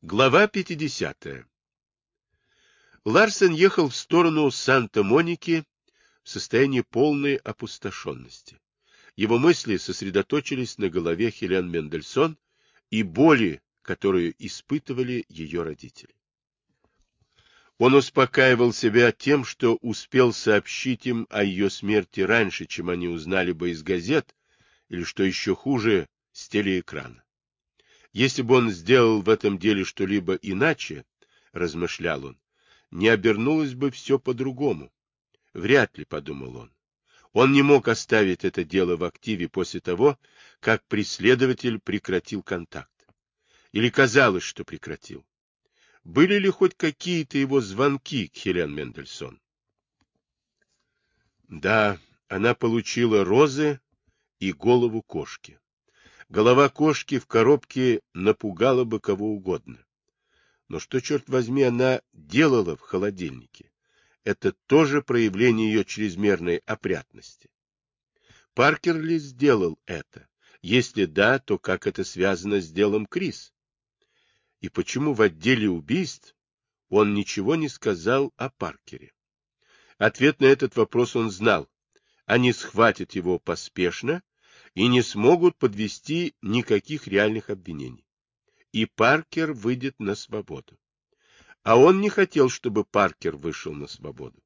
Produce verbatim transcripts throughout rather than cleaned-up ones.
Глава пятидесятая. Ларсен ехал в сторону Санта-Моники в состоянии полной опустошенности. Его мысли сосредоточились на голове Хелен Мендельсон и боли, которую испытывали ее родители. Он успокаивал себя тем, что успел сообщить им о ее смерти раньше, чем они узнали бы из газет, или, что еще хуже, с телеэкрана. Если бы он сделал в этом деле что-либо иначе, размышлял он, не обернулось бы все по-другому. Вряд ли, подумал он. Он не мог оставить это дело в активе после того, как преследователь прекратил контакт. Или казалось, что прекратил. Были ли хоть какие-то его звонки к Хелен Мендельсон? Да, она получила розы и голову кошки. Голова кошки в коробке напугала бы кого угодно. Но что, черт возьми, она делала в холодильнике? Это тоже проявление ее чрезмерной опрятности. Паркер ли сделал это? Если да, то как это связано с делом Крис? И почему в отделе убийств он ничего не сказал о Паркере? Ответ на этот вопрос он знал. Они схватят его поспешно и не смогут подвести никаких реальных обвинений. И Паркер выйдет на свободу. А он не хотел, чтобы Паркер вышел на свободу.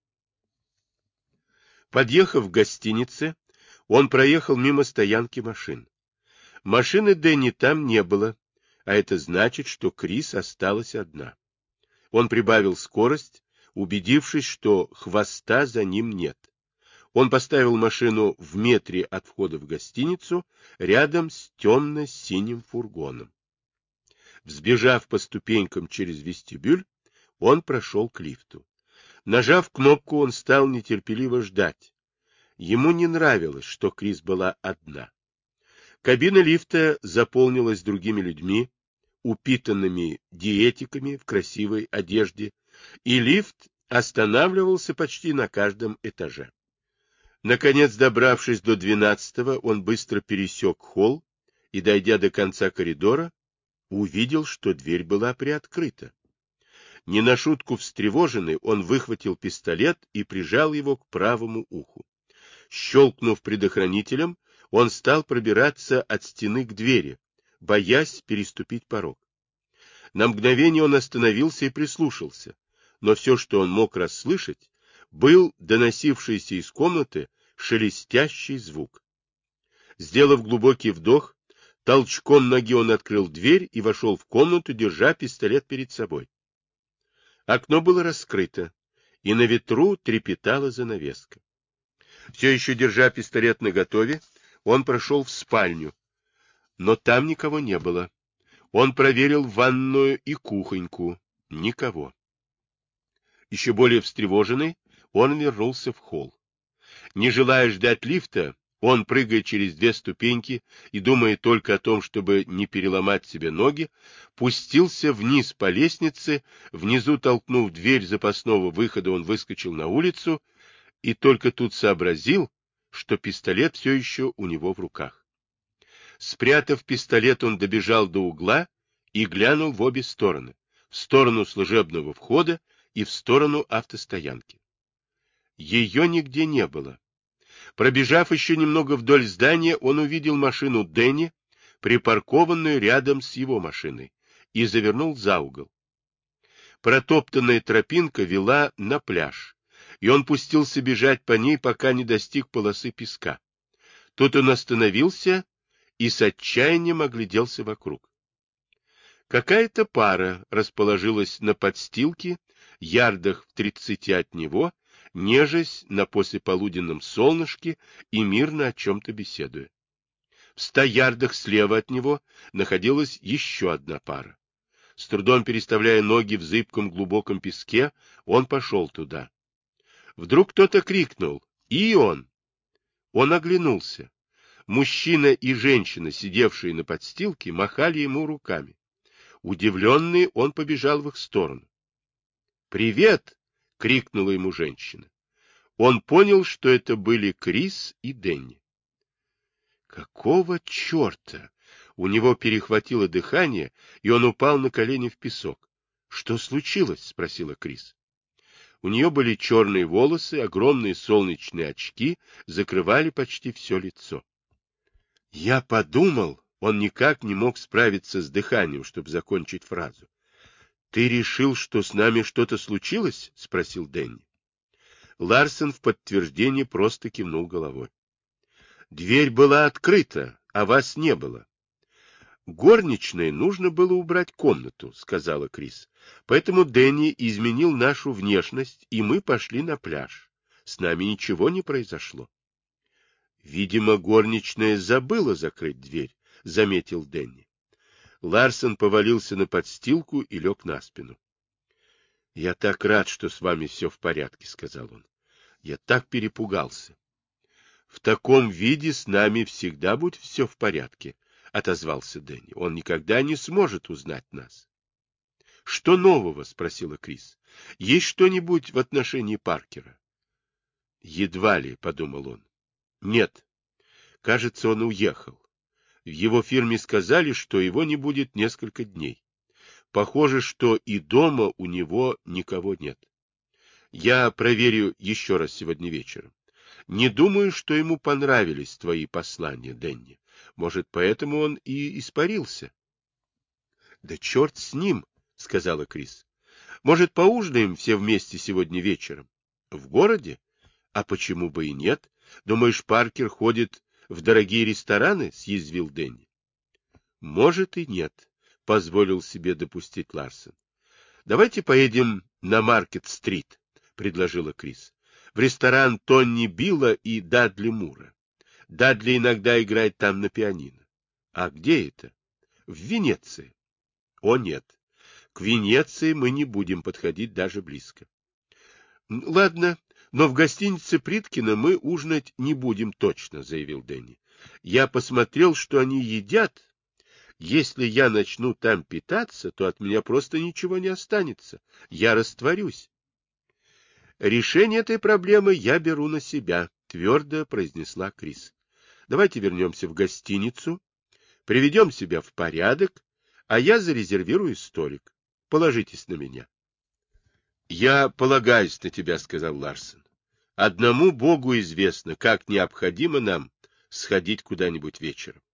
Подъехав к гостинице, он проехал мимо стоянки машин. Машины Дэнни там не было, а это значит, что Крис осталась одна. Он прибавил скорость, убедившись, что хвоста за ним нет. Он поставил машину в метре от входа в гостиницу, рядом с темно-синим фургоном. Взбежав по ступенькам через вестибюль, он прошел к лифту. Нажав кнопку, он стал нетерпеливо ждать. Ему не нравилось, что Крис была одна. Кабина лифта заполнилась другими людьми, упитанными диетиками в красивой одежде, и лифт останавливался почти на каждом этаже. Наконец, добравшись до двенадцатого, он быстро пересек холл и, дойдя до конца коридора, увидел, что дверь была приоткрыта. Не на шутку встревоженный, он выхватил пистолет и прижал его к правому уху. Щелкнув предохранителем, он стал пробираться от стены к двери, боясь переступить порог. На мгновение он остановился и прислушался, но все, что он мог расслышать, был доносившийся из комнаты шелестящий звук. Сделав глубокий вдох, толчком ноги он открыл дверь и вошел в комнату, держа пистолет перед собой. Окно было раскрыто, и на ветру трепетала занавеска. Все еще держа пистолет наготове, он прошел в спальню, но там никого не было. Он проверил ванную и кухоньку. Никого. Еще более встревоженный, он вернулся в холл. Не желая ждать лифта, он, прыгая через две ступеньки и думая только о том, чтобы не переломать себе ноги, пустился вниз по лестнице, внизу толкнув дверь запасного выхода, он выскочил на улицу и только тут сообразил, что пистолет все еще у него в руках. Спрятав пистолет, он добежал до угла и глянул в обе стороны, в сторону служебного входа и в сторону автостоянки. Ее нигде не было. Пробежав еще немного вдоль здания, он увидел машину Дэнни, припаркованную рядом с его машиной, и завернул за угол. Протоптанная тропинка вела на пляж, и он пустился бежать по ней, пока не достиг полосы песка. Тут он остановился и с отчаянием огляделся вокруг. Какая-то пара расположилась на подстилке, ярдах в тридцати от него, нежась на послеполуденном солнышке и мирно о чем-то беседуя. В ста ярдах слева от него находилась еще одна пара. С трудом переставляя ноги в зыбком глубоком песке, он пошел туда. Вдруг кто-то крикнул: «И он!» Он оглянулся. Мужчина и женщина, сидевшие на подстилке, махали ему руками. Удивленный, он побежал в их сторону. «Привет!» — крикнула ему женщина. Он понял, что это были Крис и Дэнни. «Какого черта?» У него перехватило дыхание, и он упал на колени в песок. — Что случилось? — спросила Крис. У нее были черные волосы, огромные солнечные очки закрывали почти все лицо. Я подумал, он никак не мог справиться с дыханием, чтобы закончить фразу. — Ты решил, что с нами что-то случилось? — спросил Дэнни. Ларсен в подтверждение просто кивнул головой. — Дверь была открыта, а вас не было. — Горничной нужно было убрать комнату, — сказала Крис. — Поэтому Дэнни изменил нашу внешность, и мы пошли на пляж. С нами ничего не произошло. — Видимо, горничная забыла закрыть дверь, — заметил Дэнни. Ларсен повалился на подстилку и лег на спину. — Я так рад, что с вами все в порядке, — сказал он. — Я так перепугался. — В таком виде с нами всегда будет все в порядке, — отозвался Дэнни. — Он никогда не сможет узнать нас. — Что нового? — спросила Крис. — Есть что-нибудь в отношении Паркера? — Едва ли, — подумал он. — Нет. Кажется, он уехал. В его фирме сказали, что его не будет несколько дней. Похоже, что и дома у него никого нет. Я проверю еще раз сегодня вечером. Не думаю, что ему понравились твои послания, Дэнни. Может, поэтому он и испарился? — Да черт с ним, — сказала Крис. — Может, поужинаем все вместе сегодня вечером? — В городе? А почему бы и нет? Думаешь, Паркер ходит в дорогие рестораны? — съязвил Дэнни. — Может и нет, — позволил себе допустить Ларсен. — Давайте поедем на Маркет-стрит, — предложила Крис. — В ресторан Тонни Билла и Дадли Мура. Дадли иногда играет там на пианино. — А где это? — В Венеции. — О, нет. К Венеции мы не будем подходить даже близко. — Ладно, но в гостинице Приткина мы ужинать не будем точно, — заявил Дэнни. — Я посмотрел, что они едят. Если я начну там питаться, то от меня просто ничего не останется. Я растворюсь. — Решение этой проблемы я беру на себя, — твердо произнесла Крис. — Давайте вернемся в гостиницу, приведем себя в порядок, а я зарезервирую столик. Положитесь на меня. — Я полагаюсь на тебя, — сказал Ларсен. — Одному Богу известно, как необходимо нам сходить куда-нибудь вечером.